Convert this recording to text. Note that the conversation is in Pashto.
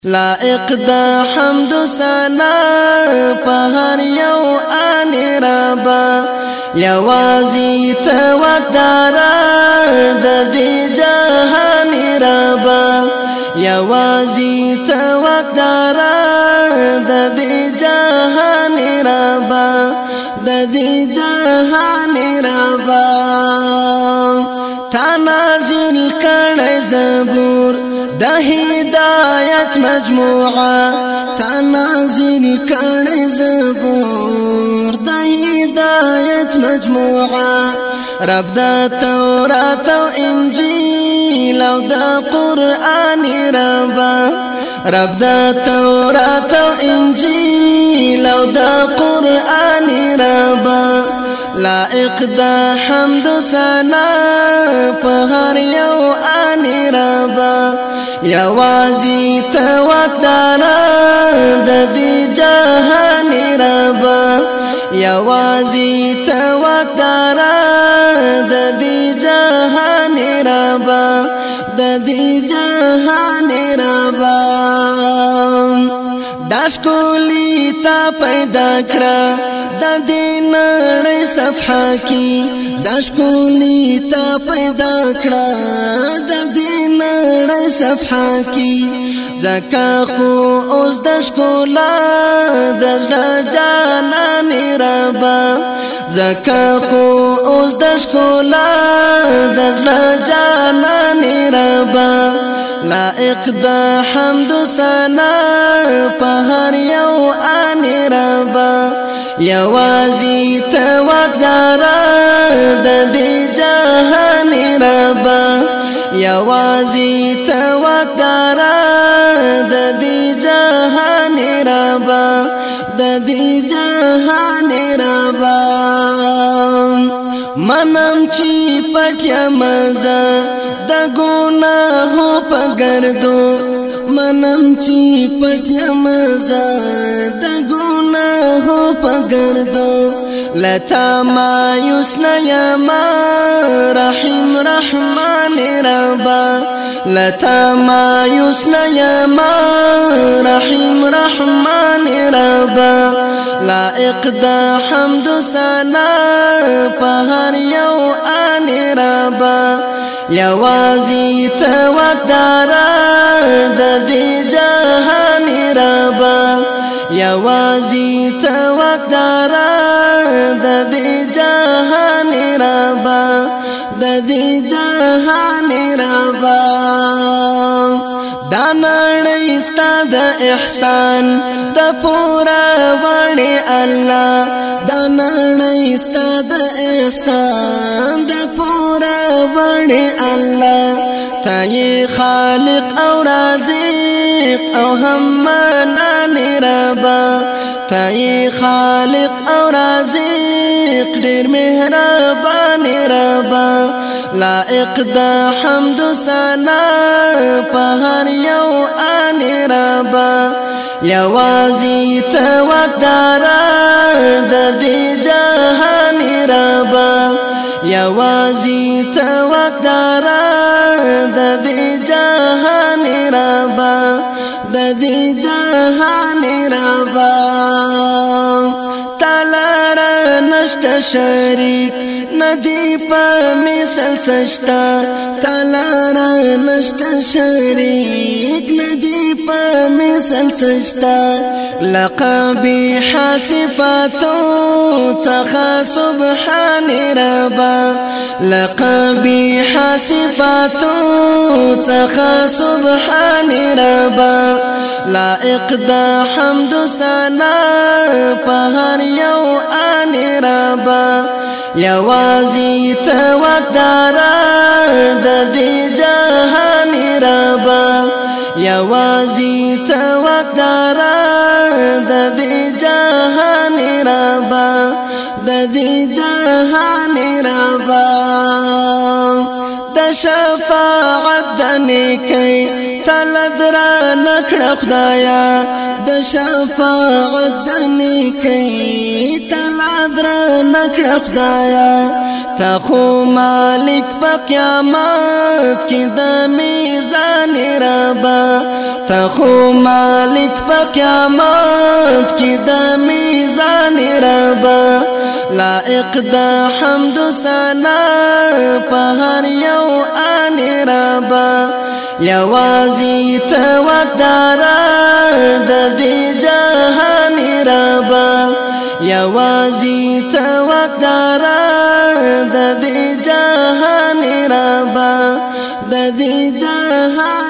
لائق دا حمد سنا په هر یو ان ربا یوازی ته وقدار د دې جهان ربا یوازی ته وقدار د دې جهان ربا د دې جهان ربا تا نازل کړه زبور د هدایت مجموعه تا نازل کړه زبور د هدایت مجموعه رب د تورات او انجیل او د قران رب د تورات او انجیل او د قران لائق دا حمد سنا په هر یو ان ربا یوازی ته وقدار د دې جهان ربا یوازی ته وقدار د دې جهان ربا د دې جهان ربا داشکولی تا پیدا کړه د دې نړۍ صفحه کی داشکولی تا پیدا کړه د دې نړۍ صفحه کی زکا خو اوس د شکولا د زړه جانان ربا زکا خو اوس د شکولا د زړه جانان ربا لائق دا حمد سنا په هر یو ان ربا یوازی ته وقدار د دې جهان ربا یوازی ته وقدار د دې جهان ربا د دې جهان ربا منم چی پټیا مزه د ګناهو په ګردو منم چی پټیا مزه د ګناهو په ګردو لتا مایوس نه ما رحیم رحمان ربا لتا مایوس نه ما رحیم رحمان ربا لائق دا حمد سنا په هر یو ان ربا یوازی ته وقدار د دې جهان ربا یوازی ته وقدار د دې جهان ربا د دې جهان ربا دا نړۍ ستا د احسان د پورا وړي الله دا نړۍ ستا د احسان د پورا وړي الله ته خالق او رازق او هم منان ربا ته خالق او رازق ډېر مهربان ربا لائق دا حمد سنا په هر یو ان ربا یوازی ته وقدار د دې جهان ربا یوازی ته وقدار د دې جهان ربا د دې جهان ربا تلاره نشته شریک ندی په مثل سشتا تلاره نشته شریک ندی په مثل سشتا لقبی حاسفاتو څخه سبحان ربا لقبی حاسفاتو څخه سبحان ربا لائق دا حمد سنا په هر یو ان ربا یوازی ته وقدار د دې جهان ربا یوازی ته وقدار د دې جهان ربا د دې جهان ربا د شفاعت د نیکی تلدرا نکړه خدایا د شفاعت د نیکی تلدرا نکړه خدایا تا خو مالک په قیامت کې د میزان ربا تا خو مالک په قیامت کې د میزان ربا لائق د حمد ثنا په هر یو ان ربا یوازې ته وقدار د دې جهان ربا یوازې ته وقدار د دې جهان ربا د دې جهان